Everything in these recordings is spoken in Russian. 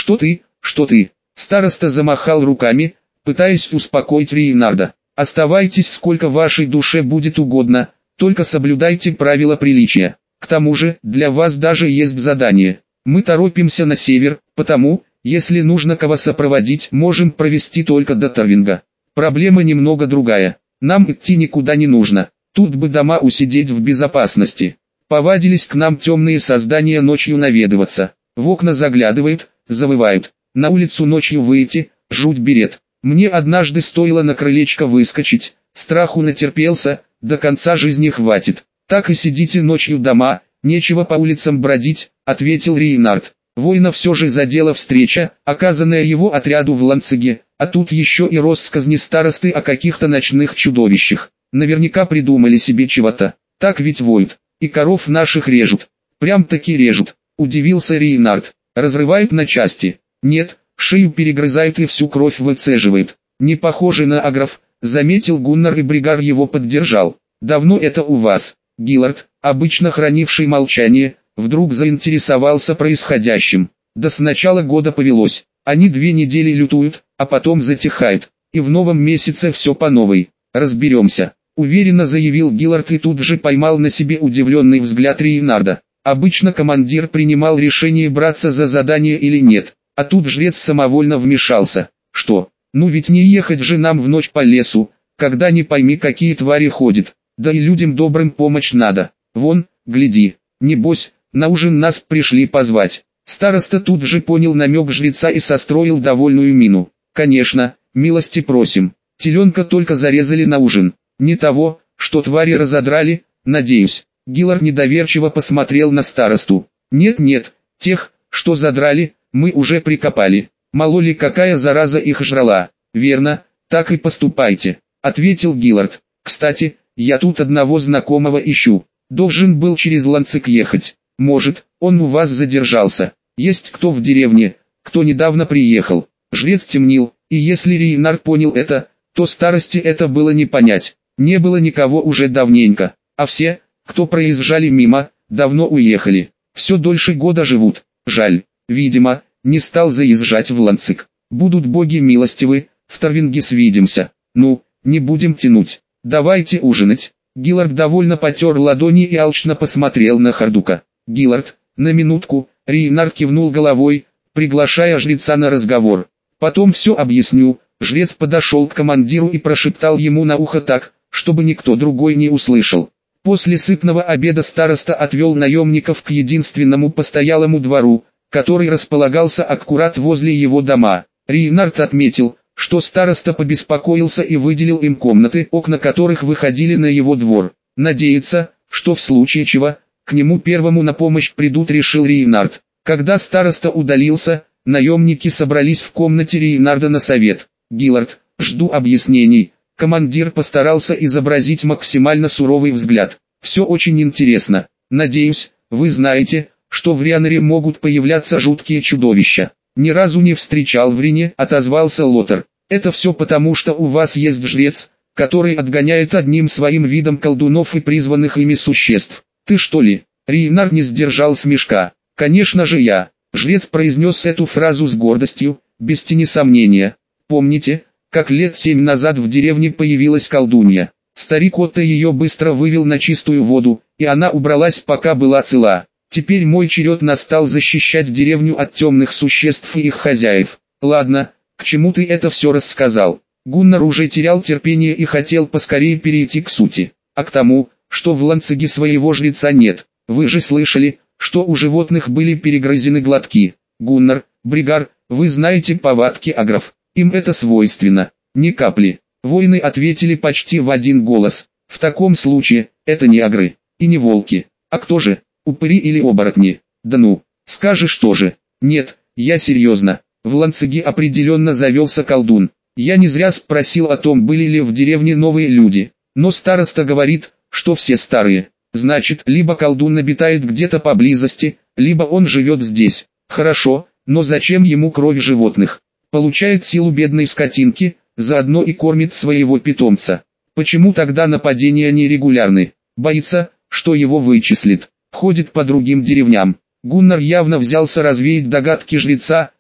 Что ты? Староста замахал руками, пытаясь успокоить Рейнарда. Оставайтесь сколько вашей душе будет угодно, только соблюдайте правила приличия. К тому же, для вас даже есть задание. Мы торопимся на север, потому, если нужно кого сопроводить, можем провести только до Тарвинга. Проблема немного другая. Нам идти никуда не нужно. Тут бы дома усидеть в безопасности. Повадились к нам темные создания ночью наведываться. В окна заглядывают, завывают. На улицу ночью выйти, жуть берет. Мне однажды стоило на крылечко выскочить, страху натерпелся, до конца жизни хватит. Так и сидите ночью дома, нечего по улицам бродить, ответил Рейнард. Воина все же задела встреча, оказанная его отряду в Ланциге, а тут еще и россказни старосты о каких-то ночных чудовищах. Наверняка придумали себе чего-то. Так ведь воют. И коров наших режут. Прям-таки режут. Удивился Рейнард. Разрывают на части. Нет, шею перегрызают и всю кровь выцеживают. Не похоже на агров, заметил Гуннар, и Бригар его поддержал. Давно это у вас? Гиллард, обычно хранивший молчание, вдруг заинтересовался происходящим. Да с начала года повелось. Они 2 недели лютуют, а потом затихают. И в новом месяце все по новой. Разберемся. Уверенно заявил Гиллард и тут же поймал на себе удивленный взгляд Рейнарда. Обычно командир принимал решение браться за задание или нет, а тут жрец самовольно вмешался. Что? Ну ведь не ехать же нам в ночь по лесу, когда не пойми какие твари ходят, да и людям добрым помощь надо. Вон, гляди, небось, на ужин нас пришли позвать. Староста тут же понял намек жреца и состроил довольную мину. Конечно, милости просим, теленка только зарезали на ужин. Не того, что твари разодрали, надеюсь. Гиллард недоверчиво посмотрел на старосту. Нет, тех, что задрали, мы уже прикопали. Мало ли какая зараза их жрала. Верно, так и поступайте, ответил Гиллард. Кстати, я тут одного знакомого ищу. Должен был через Ланцик ехать. Может, он у вас задержался. Есть кто в деревне, кто недавно приехал. Жрец темнил, и если Рейнард понял это, то старости это было не понять. Не было никого уже давненько, а все, кто проезжали мимо, давно уехали. Все дольше года живут. Жаль, видимо, не стал заезжать в Ланцик. Будут боги милостивы, в Тарвинге свидимся. Ну, не будем тянуть. Давайте ужинать. Гиллард довольно потер ладони и алчно посмотрел на Хардука. Гиллард, на минутку, Рейнард кивнул головой, приглашая жреца на разговор. Потом все объясню. Жрец подошел к командиру и прошептал ему на ухо так, чтобы никто другой не услышал. После сытного обеда староста отвел наемников к единственному постоялому двору, который располагался аккурат возле его дома. Рейнард отметил, что староста побеспокоился и выделил им комнаты, окна которых выходили на его двор. Надеется, что в случае чего, к нему первому на помощь придут, решил Рейнард. Когда староста удалился, наемники собрались в комнате Рейнарда на совет. Гиллард, жду объяснений. Командир постарался изобразить максимально суровый взгляд. Все очень интересно. Надеюсь, вы знаете, что в Рианере могут появляться жуткие чудовища. Ни разу не встречал в Рине, отозвался Лотар. Это все потому, что у вас есть жрец, который отгоняет одним своим видом колдунов и призванных ими существ. Ты что ли? Рейнар не сдержал смешка. Конечно же я. Жрец произнес эту фразу с гордостью, без тени сомнения. Помните, как лет 7 назад в деревне появилась колдунья? Старик Отто ее быстро вывел на чистую воду, и она убралась, пока была цела. Теперь мой черед настал защищать деревню от темных существ и их хозяев. Ладно, к чему ты это все рассказал? Гуннар уже терял терпение и хотел поскорее перейти к сути. А к тому, что в Ланциге своего жреца нет. Вы же слышали, что у животных были перегрызены глотки. Гуннар, Бригар, вы знаете повадки агров. Им это свойственно. Ни капли. Воины ответили почти в один голос. В таком случае, это не агры. И не волки. А кто же? Упыри или оборотни? Да ну, скажешь тоже. Нет, я серьезно. В Ланциге определенно завелся колдун. Я не зря спросил о том, были ли в деревне новые люди. Но староста говорит, что все старые. Значит, либо колдун обитает где-то поблизости, либо он живет здесь. Хорошо, но зачем ему кровь животных? Получает силу бедной скотинки, заодно и кормит своего питомца. Почему тогда нападения нерегулярны? Боится, что его вычислит. Ходит по другим деревням. Гуннар явно взялся развеять догадки жреца,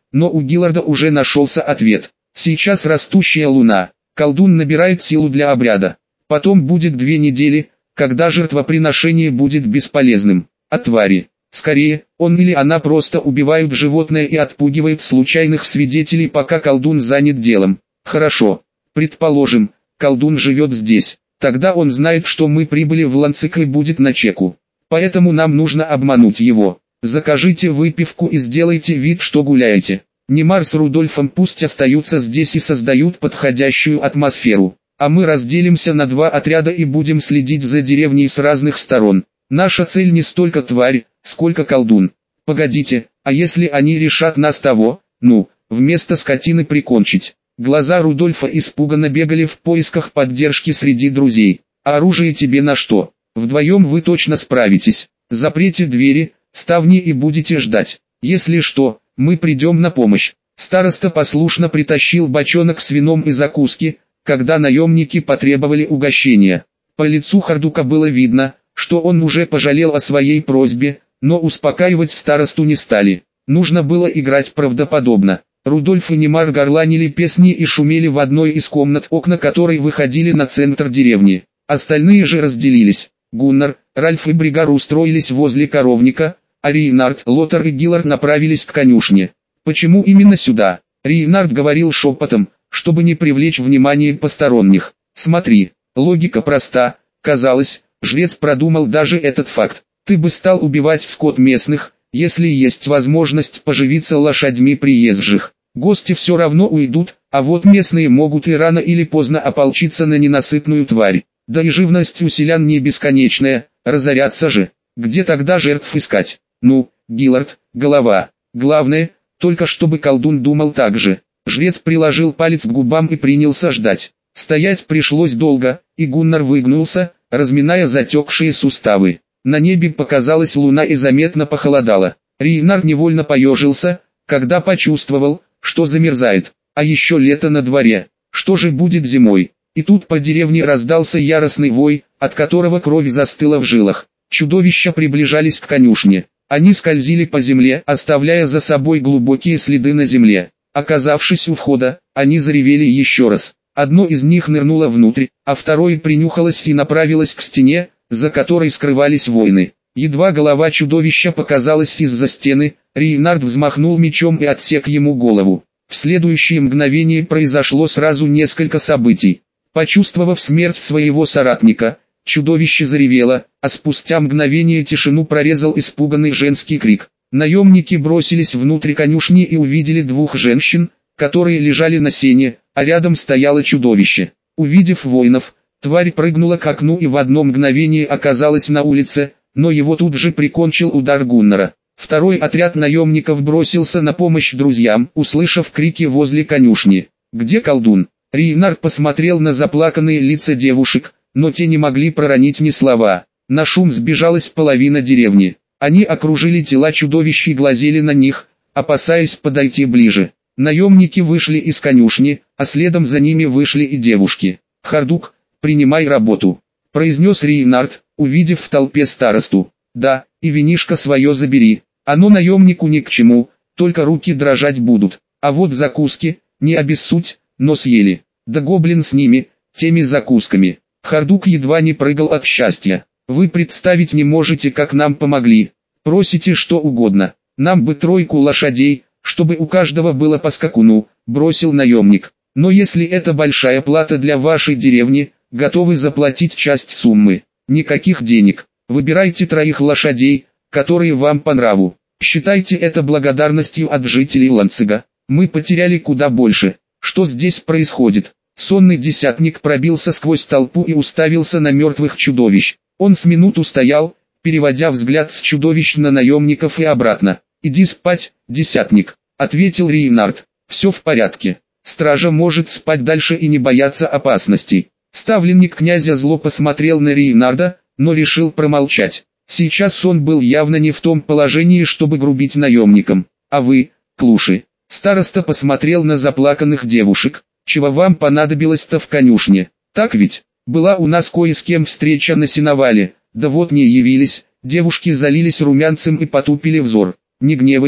но у Гилларда уже нашелся ответ. Сейчас растущая луна. Колдун набирает силу для обряда. Потом будет 2 недели, когда жертвоприношение будет бесполезным. А твари? Скорее, он или она просто убивают животное и отпугивают случайных свидетелей, пока колдун занят делом. Хорошо. Предположим, колдун живет здесь. Тогда он знает, что мы прибыли в Ланцик и будет на чеку. Поэтому нам нужно обмануть его. Закажите выпивку и сделайте вид, что гуляете. Немар с Рудольфом пусть остаются здесь и создают подходящую атмосферу. А мы разделимся на 2 отряда и будем следить за деревней с разных сторон. Наша цель не столько тварь, сколько колдун. Погодите, а если они решат нас того, вместо скотины прикончить? Глаза Рудольфа испуганно бегали в поисках поддержки среди друзей. А оружие тебе на что? Вдвоем вы точно справитесь. Заприте двери, ставни и будете ждать. Если что, мы придем на помощь. Староста послушно притащил бочонок с вином и закуски, когда наемники потребовали угощения. По лицу Хардука было видно, что он уже пожалел о своей просьбе, но успокаивать старосту не стали. Нужно было играть правдоподобно. Рудольф и Немар горланили песни и шумели в одной из комнат, окна которой выходили на центр деревни. Остальные же разделились. Гуннар, Ральф и Бригар устроились возле коровника, а Рейнард, Лотар и Гиллард направились к конюшне. Почему именно сюда? Рейнард говорил шепотом, чтобы не привлечь внимание посторонних. Смотри, логика проста. Казалось, жрец продумал даже этот факт. Ты бы стал убивать скот местных, если есть возможность поживиться лошадьми приезжих. Гости все равно уйдут, а вот местные могут и рано или поздно ополчиться на ненасытную тварь. Да и живность у селян не бесконечная, разорятся же. Где тогда жертв искать? Гиллард, голова. Главное, только чтобы колдун думал так же. Жрец приложил палец к губам и принялся ждать. Стоять пришлось долго, и Гуннар выгнулся, разминая затекшие суставы. На небе показалась луна и заметно похолодало. Рейнард невольно поежился, когда почувствовал, что замерзает. А еще лето на дворе. Что же будет зимой? И тут по деревне раздался яростный вой, от которого кровь застыла в жилах. Чудовища приближались к конюшне. Они скользили по земле, оставляя за собой глубокие следы на земле. Оказавшись у входа, они заревели еще раз. Одно из них нырнуло внутрь, а второе принюхалось и направилось к стене, за которой скрывались воины. Едва голова чудовища показалась из-за стены, Рейнард взмахнул мечом и отсек ему голову. В следующее мгновение произошло сразу несколько событий. Почувствовав смерть своего соратника, чудовище заревело, а спустя мгновение тишину прорезал испуганный женский крик. Наемники бросились внутрь конюшни и увидели 2 женщин, которые лежали на сене, а рядом стояло чудовище. Увидев воинов, тварь прыгнула к окну и в одно мгновение оказалась на улице, но его тут же прикончил удар Гуннара. Второй отряд наемников бросился на помощь друзьям, услышав крики возле конюшни. «Где колдун?» Рейнард посмотрел на заплаканные лица девушек, но те не могли проронить ни слова. На шум сбежалась половина деревни. Они окружили тела чудовищ и глазели на них, опасаясь подойти ближе. Наемники вышли из конюшни, а следом за ними вышли и девушки. «Хардук, принимай работу», — произнес Рейнард, увидев в толпе старосту. «Да, и винишко свое забери. Оно наемнику ни к чему, только руки дрожать будут. А вот закуски, не обессудь, но съели. Да гоблин с ними, теми закусками». Хардук едва не прыгал от счастья. «Вы представить не можете, как нам помогли. Просите что угодно. Нам бы 3 лошадей, чтобы у каждого было по скакуну», — бросил наемник. «Но если это большая плата для вашей деревни, готовы заплатить часть суммы. Никаких денег. Выбирайте 3 лошадей, которые вам по нраву. Считайте это благодарностью от жителей Ланцига. Мы потеряли куда больше. Что здесь происходит?» Сонный десятник пробился сквозь толпу и уставился на мертвых чудовищ. Он с минуту стоял, переводя взгляд с чудовищ на наемников и обратно. «Иди спать, десятник», — ответил Рейнард. «Все в порядке. Стража может спать дальше и не бояться опасностей». Ставленник князя зло посмотрел на Рейнарда, но решил промолчать. Сейчас он был явно не в том положении, чтобы грубить наемникам. «А вы, клуши?» Староста посмотрел на заплаканных девушек. «Чего вам понадобилось-то в конюшне? Так ведь? Была у нас кое с кем встреча на сеновале, да вот не явились». Девушки залились румянцем и потупили взор. «Не гневайся,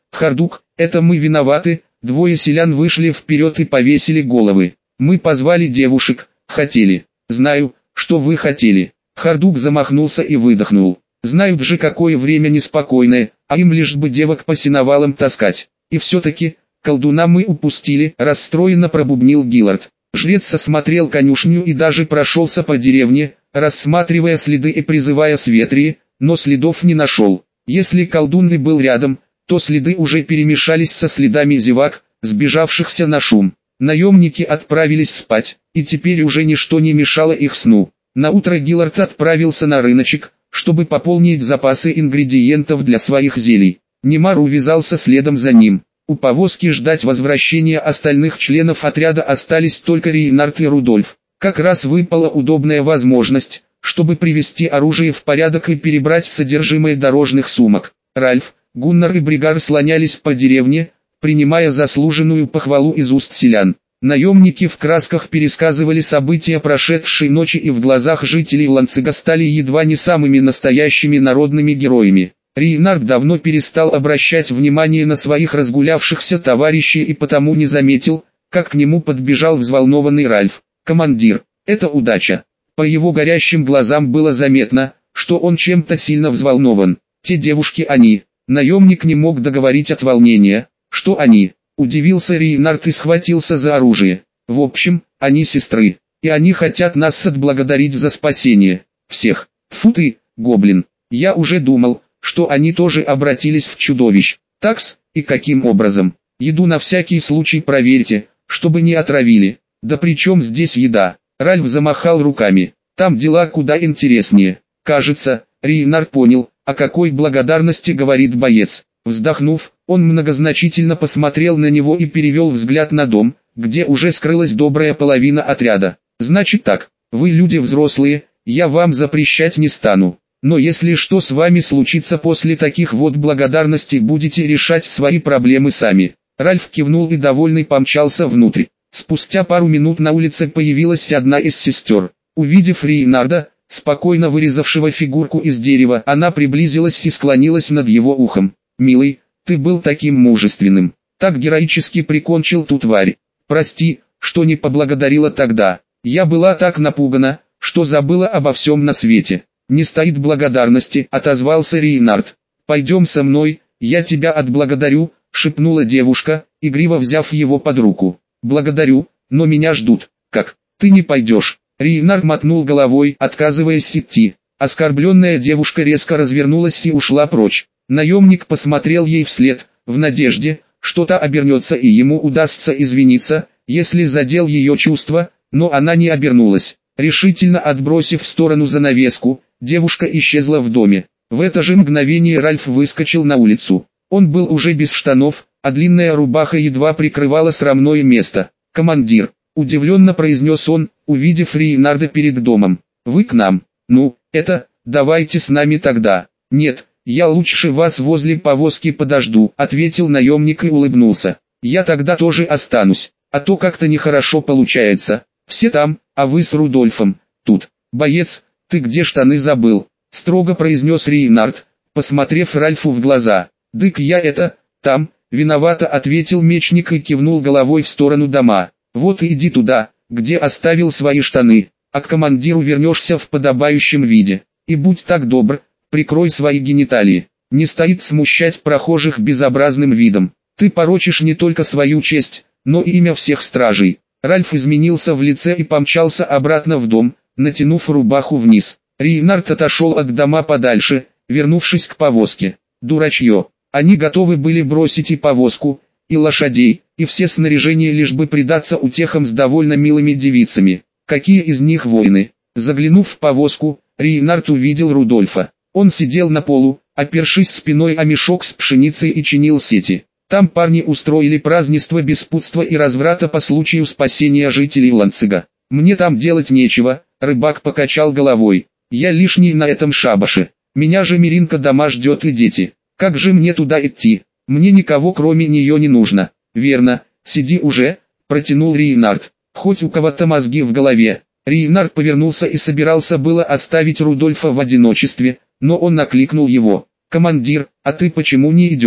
Хардук, это мы виноваты. Двое селян вышли вперед и повесили головы. Мы позвали девушек, хотели. Знаю, что вы хотели. Хардук замахнулся и выдохнул. Знают же, какое время неспокойное, а им лишь бы девок по сеновалам таскать. И все-таки, колдуна мы упустили, расстроенно пробубнил Гиллард. Жрец осмотрел конюшню и даже прошелся по деревне, рассматривая следы и призывая Светрии, но следов не нашел. Если колдун и был рядом, то следы уже перемешались со следами зевак, сбежавшихся на шум. Наемники отправились спать, и теперь уже ничто не мешало их сну. Наутро Гиллард отправился на рыночек, чтобы пополнить запасы ингредиентов для своих зелий. Немар увязался следом за ним. У повозки ждать возвращения остальных членов отряда остались только Рейнард и Рудольф. Как раз выпала удобная возможность, чтобы привести оружие в порядок и перебрать содержимое дорожных сумок. Ральф, Гуннар и Бригар слонялись по деревне, принимая заслуженную похвалу из уст селян. Наемники в красках пересказывали события прошедшей ночи, и в глазах жителей Ланцига стали едва не самыми настоящими народными героями. Рейнард давно перестал обращать внимание на своих разгулявшихся товарищей и потому не заметил, как к нему подбежал взволнованный Ральф. «Командир, это удача». По его горящим глазам было заметно, что он чем-то сильно взволнован. «Те девушки они». Наемник не мог договорить от волнения. «Что они?» Удивился Рейнард и схватился за оружие. «В общем, они сестры, и они хотят нас отблагодарить за спасение. Всех. Фу ты, гоблин. Я уже думал, что они тоже обратились в чудовищ. Такс, и каким образом? Еду на всякий случай проверьте, чтобы не отравили. Да при чем здесь еда?» Ральф замахал руками. «Там дела куда интереснее». Кажется, Рейнард понял, о какой благодарности говорит боец. Вздохнув, он многозначительно посмотрел на него и перевел взгляд на дом, где уже скрылась добрая половина отряда. «Значит так, вы люди взрослые, я вам запрещать не стану. Но если что с вами случится после таких вот благодарностей, будете решать свои проблемы сами». Ральф кивнул и довольный помчался внутрь. Спустя пару минут на улице появилась одна из сестер. Увидев Рейнарда, спокойно вырезавшего фигурку из дерева, она приблизилась и склонилась над его ухом. «Милый, ты был таким мужественным, так героически прикончил ту тварь. Прости, что не поблагодарила тогда. Я была так напугана, что забыла обо всем на свете». «Не стоит благодарности», — отозвался Рейнард. «Пойдем со мной, я тебя отблагодарю», — шепнула девушка, игриво взяв его под руку. «Благодарю, но меня ждут». «Как? Ты не пойдешь?» Рейнард мотнул головой, отказываясь идти. Оскорбленная девушка резко развернулась и ушла прочь. Наемник посмотрел ей вслед, в надежде, что та обернется и ему удастся извиниться, если задел ее чувства, но она не обернулась. Решительно отбросив в сторону занавеску, девушка исчезла в доме. В это же мгновение Ральф выскочил на улицу. Он был уже без штанов, а длинная рубаха едва прикрывала срамное место. «Командир», — удивленно произнес он, увидев Рейнарда перед домом. «Вы к нам? Ну, давайте с нами тогда». «Нет, я лучше вас возле повозки подожду», — ответил наемник и улыбнулся. «Я тогда тоже останусь, а то как-то нехорошо получается. Все там, а вы с Рудольфом тут». «Боец, ты где штаны забыл?» — строго произнес Рейнард, посмотрев Ральфу в глаза. «Дык я там», — виновато ответил мечник и кивнул головой в сторону дома. «Вот и иди туда, где оставил свои штаны, а к командиру вернешься в подобающем виде. И будь так добр, прикрой свои гениталии. Не стоит смущать прохожих безобразным видом. Ты порочишь не только свою честь, но и имя всех стражей». Ральф изменился в лице и помчался обратно в дом, натянув рубаху вниз. Рейнард отошел от дома подальше, вернувшись к повозке. Дурачье. Они готовы были бросить и повозку, и лошадей, и все снаряжение, лишь бы предаться утехам с довольно милыми девицами. Какие из них воины? Заглянув в повозку, Рейнард увидел Рудольфа. Он сидел на полу, опершись спиной о мешок с пшеницей и чинил сети. Там парни устроили празднество беспутства и разврата по случаю спасения жителей Ланцига. «Мне там делать нечего», — рыбак покачал головой. «Я лишний на этом шабаше. Меня же Миринка дома ждет и дети. Как же мне туда идти? Мне никого кроме нее не нужно». «Верно, сиди уже», — протянул Рейнард. «Хоть у кого-то мозги в голове». Рейнард повернулся и собирался было оставить Рудольфа в одиночестве, но он накликнул его. «Командир, а ты почему не идешь?»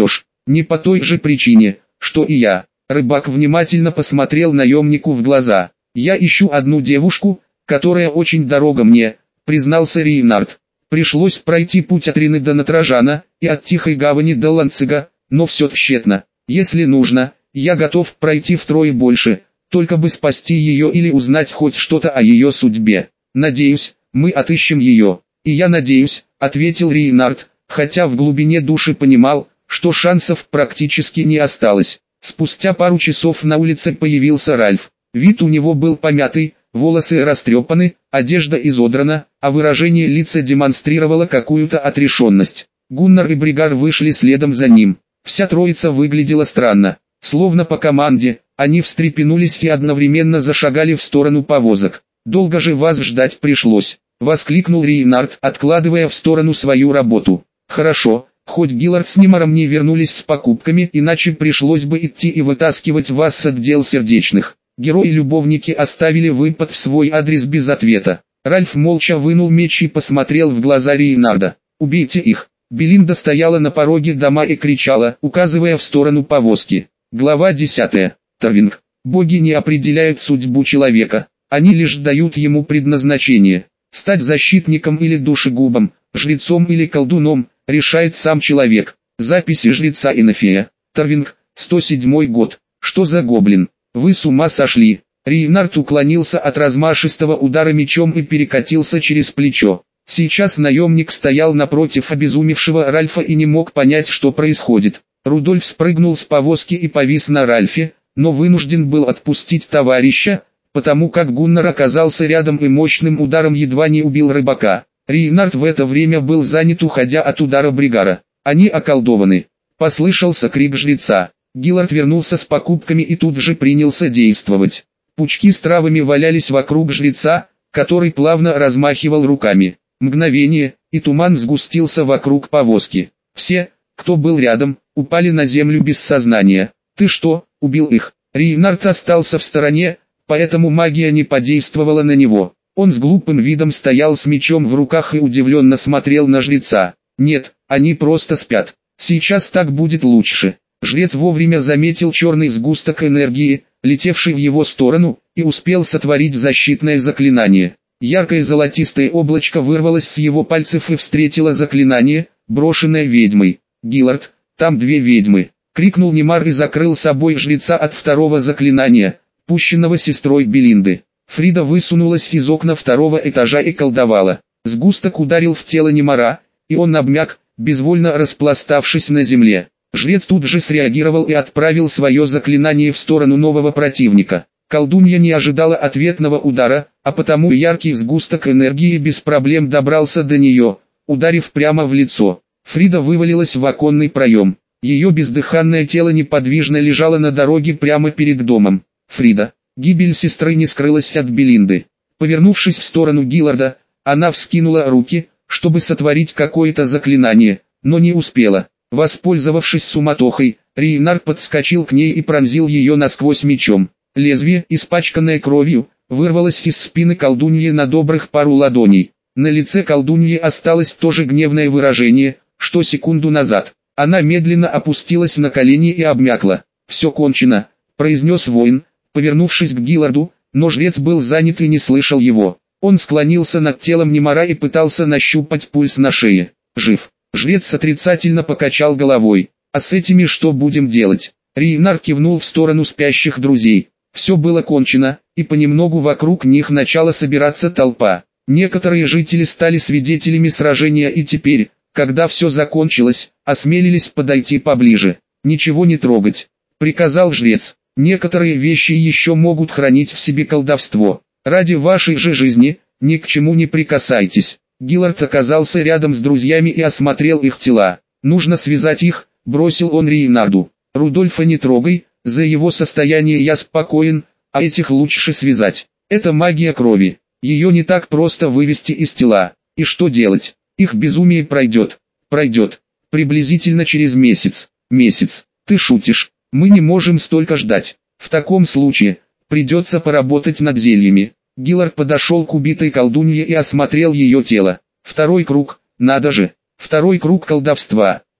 Не по той же причине, что и я. Рыбак внимательно посмотрел наемнику в глаза. «Я ищу одну девушку, которая очень дорога мне», признался Рейнард. «Пришлось пройти путь от Рины до Натражана, и от Тихой Гавани до Ланцига, но все тщетно. Если нужно, я готов пройти втрое больше, только бы спасти ее или узнать хоть что-то о ее судьбе. Надеюсь, мы отыщем ее». «И я надеюсь», ответил Рейнард, хотя в глубине души понимал, что шансов практически не осталось. Спустя пару часов на улице появился Ральф. Вид у него был помятый, волосы растрепаны, одежда изодрана, а выражение лица демонстрировало какую-то отрешенность. Гуннар и Бригар вышли следом за ним. Вся троица выглядела странно. Словно по команде, они встрепенулись и одновременно зашагали в сторону повозок. «Долго же вас ждать пришлось», — воскликнул Рейнард, откладывая в сторону свою работу. «Хорошо, хоть Гиллард с Нимаром не вернулись с покупками, иначе пришлось бы идти и вытаскивать вас с отдел сердечных». Герои-любовники оставили выпад в свой адрес без ответа. Ральф молча вынул меч и посмотрел в глаза Рейнарда. «Убейте их». Белинда стояла на пороге дома и кричала, указывая в сторону повозки. Глава 10. Тарвинг. Боги не определяют судьбу человека. Они лишь дают ему предназначение. Стать защитником или душегубом, жрецом или колдуном, решает сам человек. Записи жреца Инофея. Тарвинг, 107 год. Что за гоблин? Вы с ума сошли? Рейнард уклонился от размашистого удара мечом и перекатился через плечо. Сейчас наемник стоял напротив обезумевшего Ральфа и не мог понять, что происходит. Рудольф спрыгнул с повозки и повис на Ральфе, но вынужден был отпустить товарища, потому как Гуннар оказался рядом и мощным ударом едва не убил рыбака. Рейнард в это время был занят, уходя от удара Бригара. «Они околдованы!» — послышался крик жреца. Гиллард вернулся с покупками и тут же принялся действовать. Пучки с травами валялись вокруг жреца, который плавно размахивал руками. Мгновение, и туман сгустился вокруг повозки. Все, кто был рядом, упали на землю без сознания. «Ты что, убил их?» Рейнард остался в стороне, поэтому магия не подействовала на него. Он с глупым видом стоял с мечом в руках и удивленно смотрел на жреца. «Нет, они просто спят. Сейчас так будет лучше». Жрец вовремя заметил черный сгусток энергии, летевший в его сторону, и успел сотворить защитное заклинание. Яркое золотистое облачко вырвалось с его пальцев и встретило заклинание, брошенное ведьмой. «Гиллард, там две ведьмы!» — крикнул Нимар и закрыл собой жреца от второго заклинания, пущенного сестрой Белинды. Фрида высунулась из окна второго этажа и колдовала. Сгусток ударил в тело Нимара, и он обмяк, безвольно распластавшись на земле. Жрец тут же среагировал и отправил свое заклинание в сторону нового противника. Колдунья не ожидала ответного удара, а потому яркий сгусток энергии без проблем добрался до нее, ударив прямо в лицо. Фрида вывалилась в оконный проем. Ее бездыханное тело неподвижно лежало на дороге прямо перед домом. Фрида. Гибель сестры не скрылась от Белинды. Повернувшись в сторону Гилларда, она вскинула руки, чтобы сотворить какое-то заклинание, но не успела. Воспользовавшись суматохой, Рейнард подскочил к ней и пронзил ее насквозь мечом. Лезвие, испачканное кровью, вырвалось из спины колдуньи на добрых пару ладоней. На лице колдуньи осталось то же гневное выражение, что секунду назад. Она медленно опустилась на колени и обмякла. «Все кончено», — произнес воин, повернувшись к Гилларду, но жрец был занят и не слышал его. Он склонился над телом Нимара и пытался нащупать пульс на шее. «Жив». Жрец отрицательно покачал головой. «А с этими что будем делать?» Рейнард кивнул в сторону спящих друзей. Все было кончено, и понемногу вокруг них начала собираться толпа. Некоторые жители стали свидетелями сражения и теперь, когда все закончилось, осмелились подойти поближе. «Ничего не трогать», — приказал жрец. «Некоторые вещи еще могут хранить в себе колдовство. Ради вашей же жизни, ни к чему не прикасайтесь». Гиллард оказался рядом с друзьями и осмотрел их тела. «Нужно связать их», — бросил он Рейнарду. «Рудольфа не трогай, за его состояние я спокоен, а этих лучше связать. Это магия крови. Ее не так просто вывести из тела. И что делать? Их безумие пройдет. Пройдет. Приблизительно через месяц. Месяц. Ты шутишь. Мы не можем столько ждать. В таком случае, придется поработать над зельями». Гиллард подошел к убитой колдунье и осмотрел ее тело. Второй круг, надо же. Второй круг колдовства.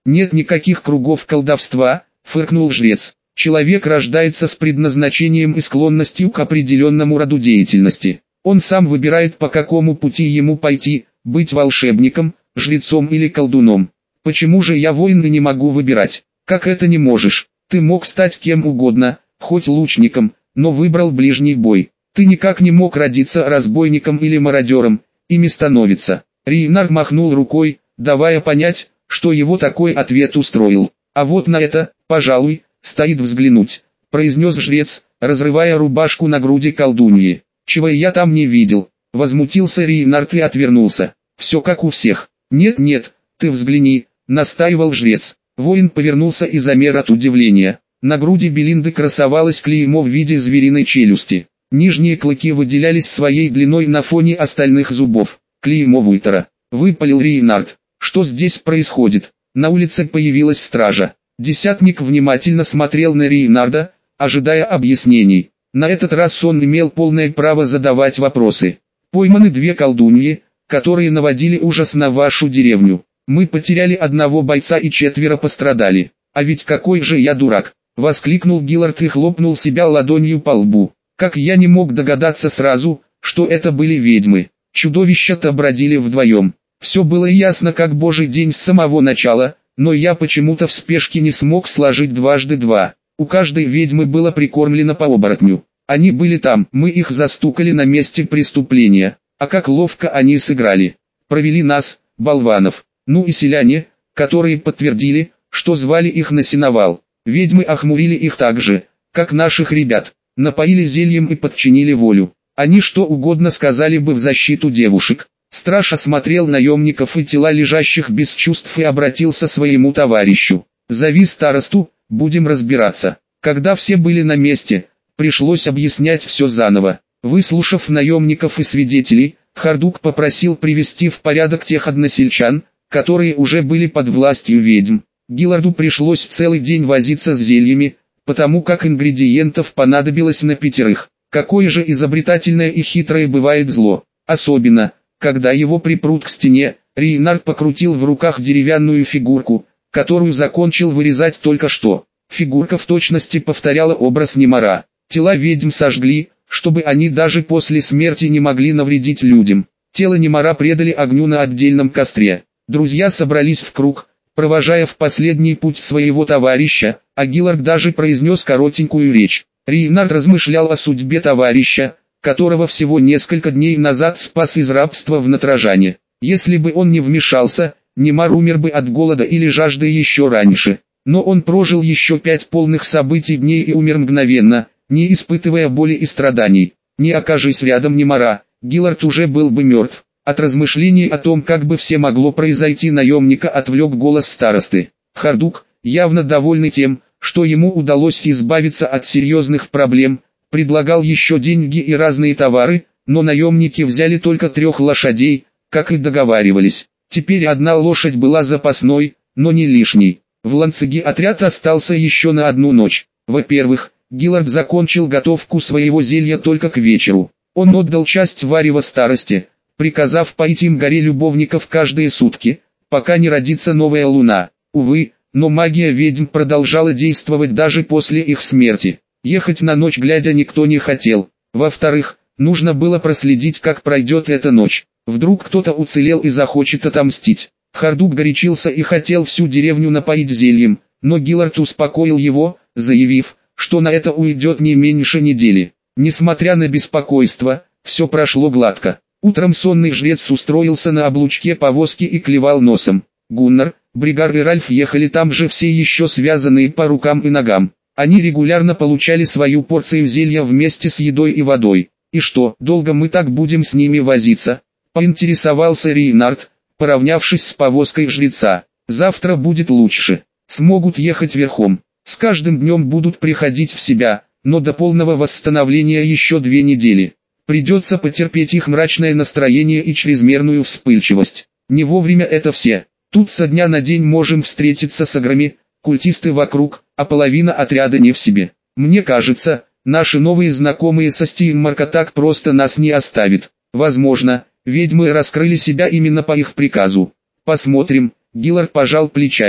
Нет никаких кругов колдовства, фыркнул жрец. Человек рождается с предназначением и склонностью к определенному роду деятельности. Он сам выбирает, по какому пути ему пойти, быть волшебником, жрецом или колдуном. Почему же я воин и не могу выбирать? Как это не можешь? Ты мог стать кем угодно, хоть лучником, но выбрал ближний бой. Ты никак не мог родиться разбойником или мародером, ими становится. Рейнар махнул рукой, давая понять, что его такой ответ устроил. А вот на это, пожалуй, стоит взглянуть, произнес жрец, разрывая рубашку на груди колдуньи. Чего я там не видел? Возмутился Рейнар и отвернулся. Все как у всех. Нет, ты взгляни, настаивал жрец. Воин повернулся и замер от удивления. На груди Белинды красовалось клеймо в виде звериной челюсти. Нижние клыки выделялись своей длиной на фоне остальных зубов. Клеймо Вуйтера. Выпалил Рейнард. Что здесь происходит? На улице появилась стража. Десятник внимательно смотрел на Рейнарда, ожидая объяснений. На этот раз он имел полное право задавать вопросы. Пойманы 2 колдуньи, которые наводили ужас на вашу деревню. Мы потеряли 1 бойца и 4 пострадали. А ведь какой же я дурак! Воскликнул Гиллард и хлопнул себя ладонью по лбу. Как я не мог догадаться сразу, что это были ведьмы. Чудовища-то бродили вдвоем. Все было ясно как божий день с самого начала, но я почему-то в спешке не смог сложить 2 × 2. У каждой ведьмы было прикормлено по оборотню. Они были там, мы их застукали на месте преступления. А как ловко они сыграли. Провели нас, болванов. Ну и селяне, которые подтвердили, что звали их на сеновал. Ведьмы охмурили их так же, как наших ребят. Напоили зельем и подчинили волю. Они что угодно сказали бы в защиту девушек. Страж осмотрел наемников и тела лежащих без чувств и обратился к своему товарищу. «Зови старосту, будем разбираться». Когда все были на месте, пришлось объяснять все заново. Выслушав наемников и свидетелей, Хардук попросил привести в порядок тех односельчан, которые уже были под властью ведьм. Гилларду пришлось целый день возиться с зельями, потому как ингредиентов понадобилось на 5. Какое же изобретательное и хитрое бывает зло, особенно, когда его припрут к стене. Рейнард покрутил в руках деревянную фигурку, которую закончил вырезать только что. Фигурка в точности повторяла образ Немара. Тела ведьм сожгли, чтобы они даже после смерти не могли навредить людям. Тело Немара предали огню на отдельном костре. Друзья собрались в круг, провожая в последний путь своего товарища, а Гиллард даже произнес коротенькую речь. Рейнард размышлял о судьбе товарища, которого всего несколько дней назад спас из рабства в Натрожане. Если бы он не вмешался, Немар умер бы от голода или жажды еще раньше. Но он прожил еще 5 полных событий дней и умер мгновенно, не испытывая боли и страданий. Не окажись рядом Немара, Гиллард уже был бы мертв. От размышлений о том, как бы все могло произойти, наемника отвлек голос старосты. Хардук, явно довольный тем, что ему удалось избавиться от серьезных проблем, предлагал еще деньги и разные товары, но наемники взяли только 3 лошадей, как и договаривались. Теперь 1 лошадь была запасной, но не лишней. В Ланцеге отряд остался еще на 1 ночь. Во-первых, Гиллард закончил готовку своего зелья только к вечеру. Он отдал часть варева старости, приказав поить им горе любовников каждые сутки, пока не родится новая луна. Увы, но магия ведьм продолжала действовать даже после их смерти. Ехать на ночь глядя никто не хотел. Во-вторых, нужно было проследить, как пройдет эта ночь. Вдруг кто-то уцелел и захочет отомстить. Хардук горячился и хотел всю деревню напоить зельем, но Гиллард успокоил его, заявив, что на это уйдет не меньше недели. Несмотря на беспокойство, все прошло гладко. Утром сонный жрец устроился на облучке повозки и клевал носом. Гуннар, Бригар и Ральф ехали там же, все еще связанные по рукам и ногам. Они регулярно получали свою порцию зелья вместе с едой и водой. «И что, долго мы так будем с ними возиться?» — поинтересовался Рейнард, поравнявшись с повозкой жреца. «Завтра будет лучше. Смогут ехать верхом. С каждым днем будут приходить в себя, но до полного восстановления еще 2 недели. Придется потерпеть их мрачное настроение и чрезмерную вспыльчивость. Не вовремя это все. Тут со дня на день можем встретиться с аграми, культисты вокруг, а половина отряда не в себе. Мне кажется, наши новые знакомые со Стейнмарка так просто нас не оставят. Возможно, ведьмы раскрыли себя именно по их приказу. Посмотрим». Гиллард пожал плечами.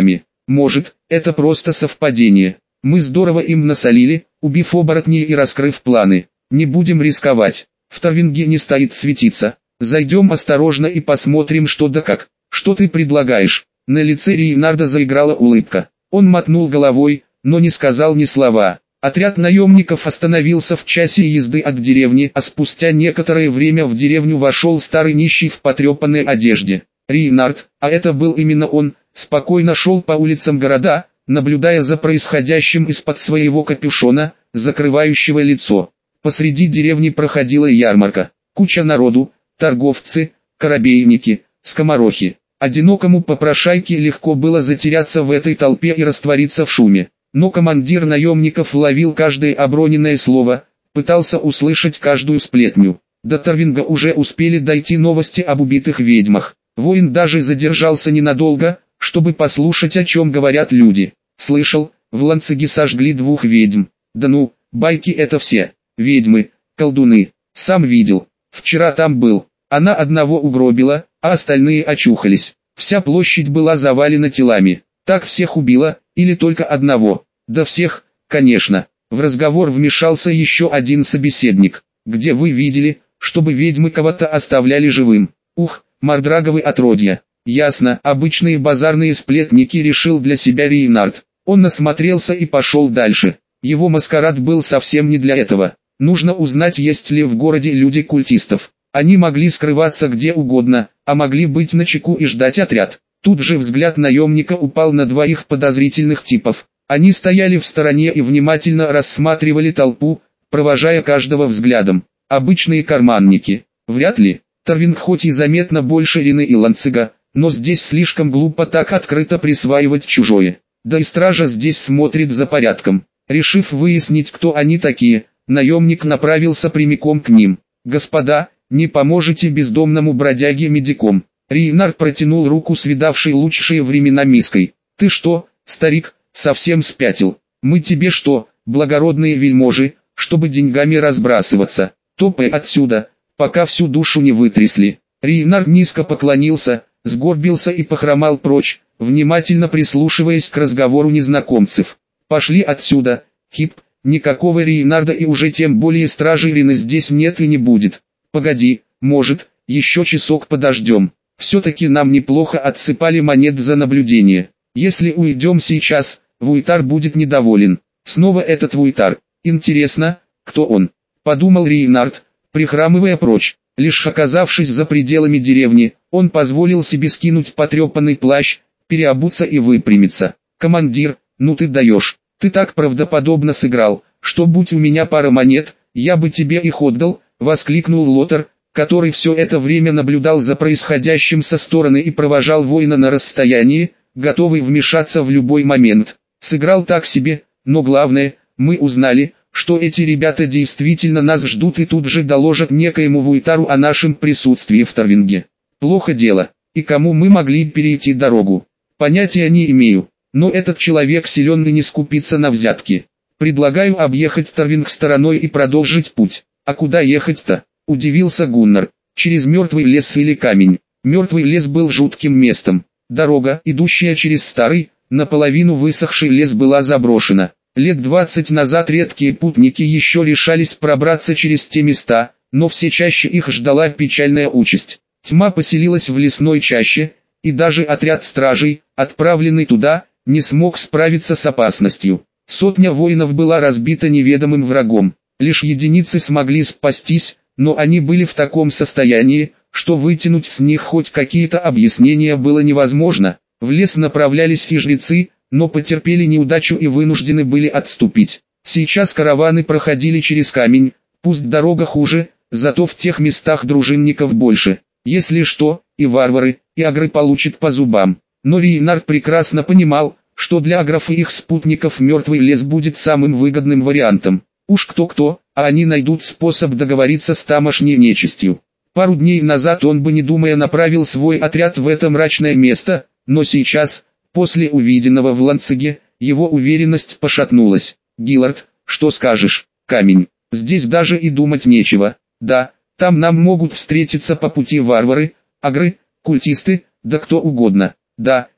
Может, это просто совпадение. Мы здорово им насолили, убив оборотней и раскрыв планы. Не будем рисковать. В Тарвинге не стоит светиться. Зайдем осторожно и посмотрим что да как. Что ты предлагаешь? На лице Рейнарда заиграла улыбка. Он мотнул головой, но не сказал ни слова. Отряд наемников остановился в часе езды от деревни, а спустя некоторое время в деревню вошел старый нищий в потрепанной одежде. Рейнард, а это был именно он, спокойно шел по улицам города, наблюдая за происходящим из-под своего капюшона, закрывающего лицо. Посреди деревни проходила ярмарка. Куча народу, торговцы, корабейники, скоморохи. Одинокому попрошайке легко было затеряться в этой толпе и раствориться в шуме. Но командир наемников ловил каждое оброненное слово, пытался услышать каждую сплетню. До Тарвинга уже успели дойти новости об убитых ведьмах. Воин даже задержался ненадолго, чтобы послушать, о чем говорят люди. Слышал, в Ланцеге сожгли 2 ведьм. Да ну, байки это все. Ведьмы, колдуны. Сам видел. Вчера там был. Она одного угробила, а остальные очухались. Вся площадь была завалена телами. Так всех убила, или только одного? Да всех, конечно. В разговор вмешался еще один собеседник. Где вы видели, чтобы ведьмы кого-то оставляли живым? Ух, мордраговы отродья. Ясно, обычные базарные сплетники, решил для себя Рейнард. Он насмотрелся и пошел дальше. Его маскарад был совсем не для этого. Нужно узнать, есть ли в городе люди культистов. Они могли скрываться где угодно, а могли быть начеку и ждать отряд. Тут же взгляд наемника упал на 2 подозрительных типов. Они стояли в стороне и внимательно рассматривали толпу, провожая каждого взглядом. Обычные карманники. Вряд ли. Тарвинг хоть и заметно больше Рины и Ланцега, но здесь слишком глупо так открыто присваивать чужое. Да и стража здесь смотрит за порядком. Решив выяснить, кто они такие, наемник направился прямиком к ним. «Господа, не поможете бездомному бродяге медиком?» Рейнард протянул руку с видавшей лучшие времена миской. «Ты что, старик, совсем спятил? Мы тебе что, благородные вельможи, чтобы деньгами разбрасываться? Топай отсюда, пока всю душу не вытрясли». Рейнард низко поклонился, сгорбился и похромал прочь, внимательно прислушиваясь к разговору незнакомцев. «Пошли отсюда, Хип, никакого Рейнарда и уже тем более стражи Рины здесь нет и не будет. Погоди, может, еще часок подождем. Все-таки нам неплохо отсыпали монет за наблюдение. Если уйдем сейчас, Вуйтар будет недоволен». «Снова этот Вуйтар. Интересно, кто он?» подумал Рейнард, прихрамывая прочь. Лишь оказавшись за пределами деревни, он позволил себе скинуть потрепанный плащ, переобуться и выпрямиться. «Командир, ну ты даешь. Ты так правдоподобно сыграл, что будь у меня пара монет, я бы тебе их отдал», воскликнул Лотар, который все это время наблюдал за происходящим со стороны и провожал воина на расстоянии, готовый вмешаться в любой момент. «Сыграл так себе, но главное, мы узнали, что эти ребята действительно нас ждут и тут же доложат некоему Вуйтару о нашем присутствии в Тарвинге. Плохо дело, и кому мы могли перейти дорогу? Понятия не имею, но этот человек силен и не скупится на взятки. Предлагаю объехать Тарвинг стороной и продолжить путь». «А куда ехать-то?» – удивился Гуннар. «Через мертвый лес или камень?» Мертвый лес был жутким местом. Дорога, идущая через старый, наполовину высохший лес, была заброшена. Лет 20 назад редкие путники еще решались пробраться через те места, но все чаще их ждала печальная участь. Тьма поселилась в лесной чаще, и даже отряд стражей, отправленный туда, не смог справиться с опасностью. 100 воинов была разбита неведомым врагом. Лишь единицы смогли спастись, но они были в таком состоянии, что вытянуть с них хоть какие-то объяснения было невозможно. В лес направлялись и жрецы, но потерпели неудачу и вынуждены были отступить. Сейчас караваны проходили через камень, пусть дорога хуже, зато в тех местах дружинников больше. Если что, и варвары, и агры получат по зубам. Но Рейнард прекрасно понимал, что для агров и их спутников мертвый лес будет самым выгодным вариантом. Уж кто-кто, а они найдут способ договориться с тамошней нечистью. Пару дней назад он бы не думая направил свой отряд в это мрачное место, но сейчас, после увиденного в Ланцеге, его уверенность пошатнулась. «Гиллард, что скажешь? Камень. Здесь даже и думать нечего. Да, там нам могут встретиться по пути варвары, агры, культисты, да кто угодно. Да,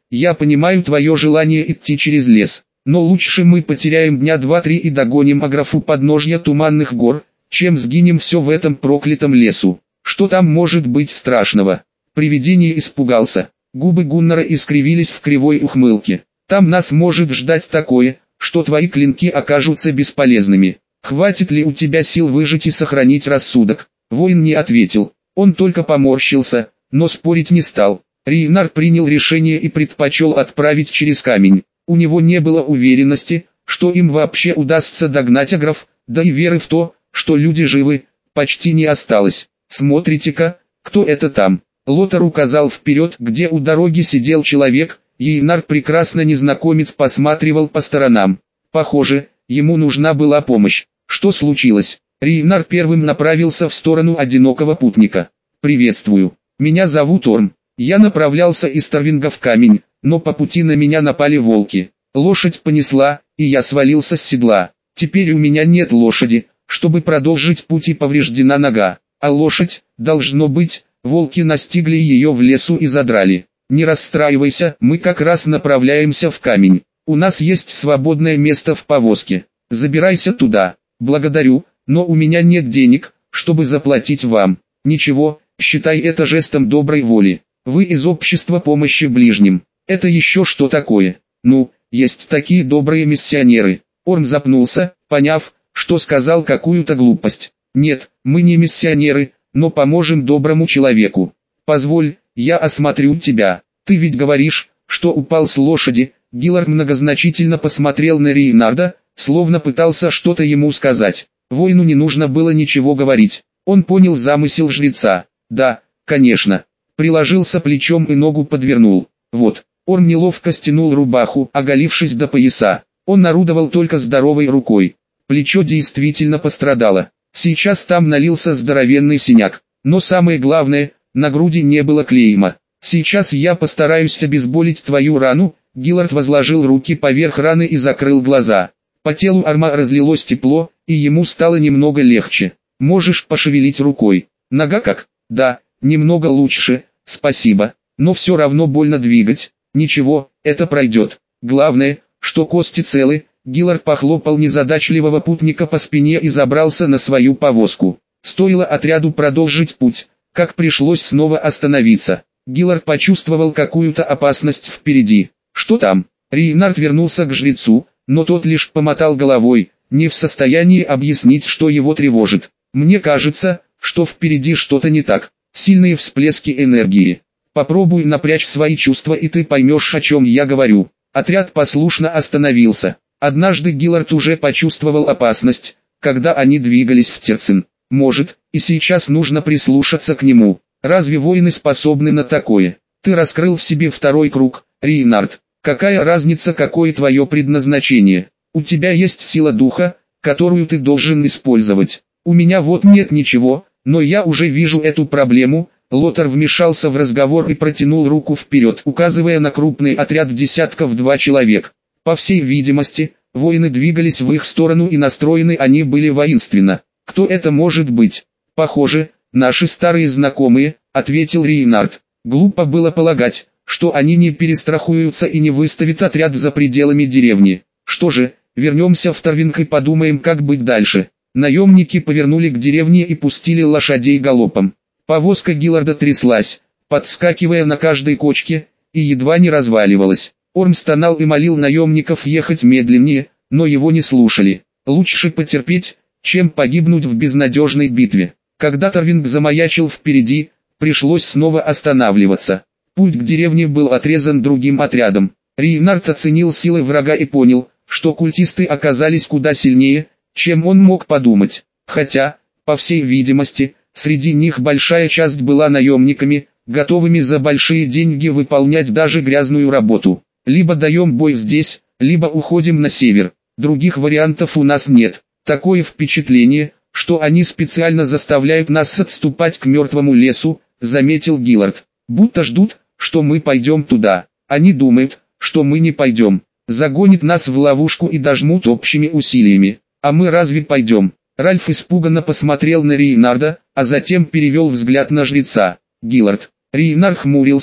я понимаю твое желание идти через лес, но лучше мы потеряем дня 2-3 и догоним Аграф у подножья Туманных гор, чем сгинем все в этом проклятом лесу. Что там может быть страшного? Привидение испугался. Губы Гуннара искривились в кривой ухмылке. Там нас может ждать такое, что твои клинки окажутся бесполезными. Хватит ли у тебя сил выжить и сохранить рассудок? Воин не ответил. Он только поморщился, но спорить не стал. Рейнар принял решение и предпочел отправить через камень. У него не было уверенности, что им вообще удастся догнать Аграф, да и веры в то, что люди живы, почти не осталось. «Смотрите-ка, кто это там?» Лотар указал вперед, где у дороги сидел человек. Рейнар, прекрасно незнакомец, посматривал по сторонам. Похоже, ему нужна была помощь. Что случилось? Рейнар первым направился в сторону одинокого путника. «Приветствую. Меня зовут Орм. Я направлялся из Тарвинга в камень, но по пути на меня напали волки. Лошадь понесла, и я свалился с седла. Теперь у меня нет лошади, чтобы продолжить путь, и повреждена нога. А лошадь, должно быть, волки настигли ее в лесу и задрали. Не расстраивайся, мы как раз направляемся в камень. У нас есть свободное место в повозке. Забирайся туда. Благодарю, но у меня нет денег, чтобы заплатить вам. Ничего, считай это жестом доброй воли. Вы из общества помощи ближним. Это еще что такое? Ну, есть такие добрые миссионеры». Орм запнулся, поняв, что сказал какую-то глупость. «Нет, мы не миссионеры, но поможем доброму человеку. Позволь, я осмотрю тебя. Ты ведь говоришь, что упал с лошади». Гиллард многозначительно посмотрел на Рейнарда, словно пытался что-то ему сказать. Воину не нужно было ничего говорить. Он понял замысел жреца. «Да, конечно». Приложился плечом и ногу подвернул. Вот. Орм неловко стянул рубаху, оголившись до пояса. Он орудовал только здоровой рукой. Плечо действительно пострадало. Сейчас там налился здоровенный синяк. Но самое главное, на груди не было клейма. «Сейчас я постараюсь обезболить твою рану». Гиллард возложил руки поверх раны и закрыл глаза. По телу Орма разлилось тепло, и ему стало немного легче. «Можешь пошевелить рукой». «Нога как?» «Да, немного лучше, спасибо. Но все равно больно двигать». «Ничего, это пройдет. Главное, что кости целы». Гиллард похлопал незадачливого путника по спине и забрался на свою повозку. Стоило отряду продолжить путь, как пришлось снова остановиться. Гиллард почувствовал какую-то опасность впереди. «Что там?» Рейнард вернулся к жрецу, но тот лишь помотал головой, не в состоянии объяснить, что его тревожит. «Мне кажется, что впереди что-то не так. Сильные всплески энергии. Попробуй напрячь свои чувства, и ты поймешь, о чем я говорю». Отряд послушно остановился. Однажды Гиллард уже почувствовал опасность, когда они двигались в Терцин. Может, и сейчас нужно прислушаться к нему. Разве воины способны на такое? Ты раскрыл в себе второй круг, Рейнард. Какая разница, какое твое предназначение? У тебя есть сила духа, которую ты должен использовать. У меня вот нет ничего, но я уже вижу эту проблему. Лотар вмешался в разговор и протянул руку вперед, указывая на крупный отряд десятков 2 человек. По всей видимости, воины двигались в их сторону, и настроены они были воинственно. «Кто это может быть?» «Похоже, наши старые знакомые», — ответил Рейнард. Глупо было полагать, что они не перестрахуются и не выставят отряд за пределами деревни. Что же, вернемся в Тарвинг и подумаем, как быть дальше. Наемники повернули к деревне и пустили лошадей галопом. Повозка Гилларда тряслась, подскакивая на каждой кочке, и едва не разваливалась. Орм стонал и молил наемников ехать медленнее, но его не слушали. Лучше потерпеть, чем погибнуть в безнадежной битве. Когда Тарвинг замаячил впереди, пришлось снова останавливаться. Путь к деревне был отрезан другим отрядом. Рейнард оценил силы врага и понял, что культисты оказались куда сильнее, чем он мог подумать. Хотя, по всей видимости, среди них большая часть была наемниками, готовыми за большие деньги выполнять даже грязную работу. Либо даем бой здесь, либо уходим на север. Других вариантов у нас нет. Такое впечатление, что они специально заставляют нас отступать к мертвому лесу, заметил Гиллард. Будто ждут, что мы пойдем туда. Они думают, что мы не пойдем. Загонят нас в ловушку и дожмут общими усилиями. А мы разве пойдем? Ральф испуганно посмотрел на Рейнарда, а затем перевел взгляд на жреца. «Гиллард». Рейнард хмурился,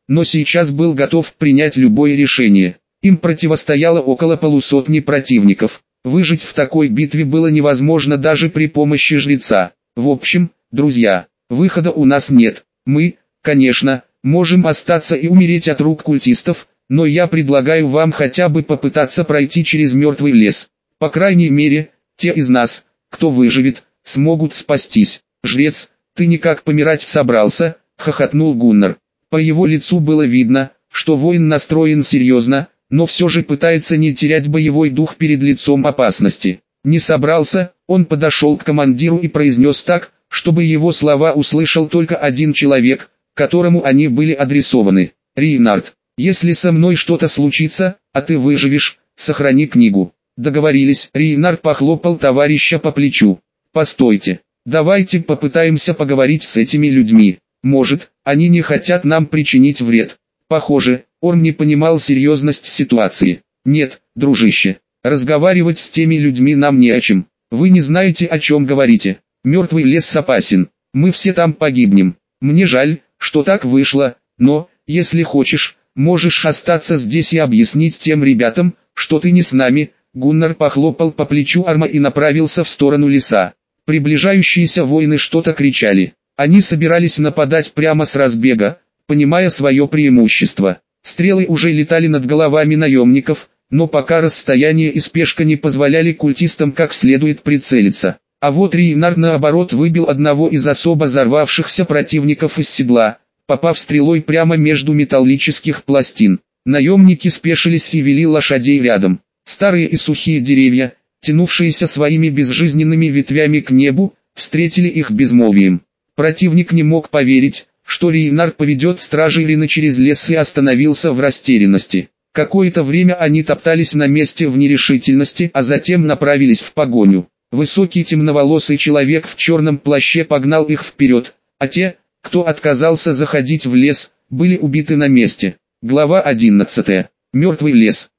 но сейчас был готов принять любое решение. Им противостояло около полусотни противников. Выжить в такой битве было невозможно даже при помощи жреца. В общем, друзья, выхода у нас нет. Мы, конечно, можем остаться и умереть от рук культистов, но я предлагаю вам хотя бы попытаться пройти через мертвый лес. По крайней мере, те из нас, кто выживет, смогут спастись. Жрец, ты никак помирать собрался, хохотнул Гуннар. По его лицу было видно, что воин настроен серьезно, но все же пытается не терять боевой дух перед лицом опасности. Не собрался, он подошел к командиру и произнес так, чтобы его слова услышал только один человек, которому они были адресованы. Рейнард, если со мной что-то случится, а ты выживешь, сохрани книгу. Договорились. Рейнард похлопал товарища по плечу. Постойте, давайте попытаемся поговорить с этими людьми. Может, они не хотят нам причинить вред. Похоже, Орм не понимал серьезность ситуации. Нет, дружище, разговаривать с теми людьми нам не о чем. Вы не знаете, о чем говорите. Мертвый лес опасен. Мы все там погибнем. Мне жаль, что так вышло, но, если хочешь, можешь остаться здесь и объяснить тем ребятам, что ты не с нами. Гуннар похлопал по плечу Орма и направился в сторону леса. Приближающиеся воины что-то кричали. Они собирались нападать прямо с разбега, понимая свое преимущество. Стрелы уже летали над головами наемников, но пока расстояние и спешка не позволяли культистам как следует прицелиться. А вот Рейнард наоборот выбил одного из особо взорвавшихся противников из седла, попав стрелой прямо между металлических пластин. Наемники спешились и вели лошадей рядом. Старые и сухие деревья, тянувшиеся своими безжизненными ветвями к небу, встретили их безмолвием. Противник не мог поверить, что Рейнард поведет стражей Рина через лес, и остановился в растерянности. Какое-то время они топтались на месте в нерешительности, а затем направились в погоню. Высокий темноволосый человек в черном плаще погнал их вперед, а те, кто отказался заходить в лес, были убиты на месте. Глава 11. Мертвый лес.